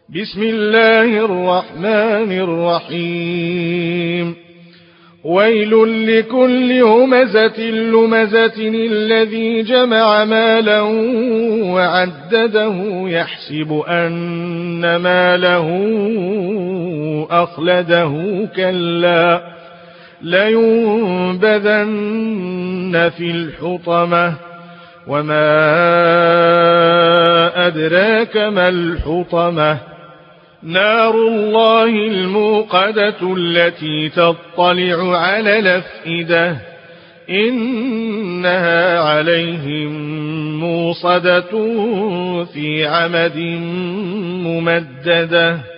بسم الله الرحمن الرحيم ويل لكل همزة لمزة الذي جمع مالا وعدده يحسب أن ماله أخلده كلا لينبذن في الحطمة وما أدراك ما الحطمة نار الله الموقدة التي تطلع على الأفئدة إنها عليهم موصدة في عمد ممددة.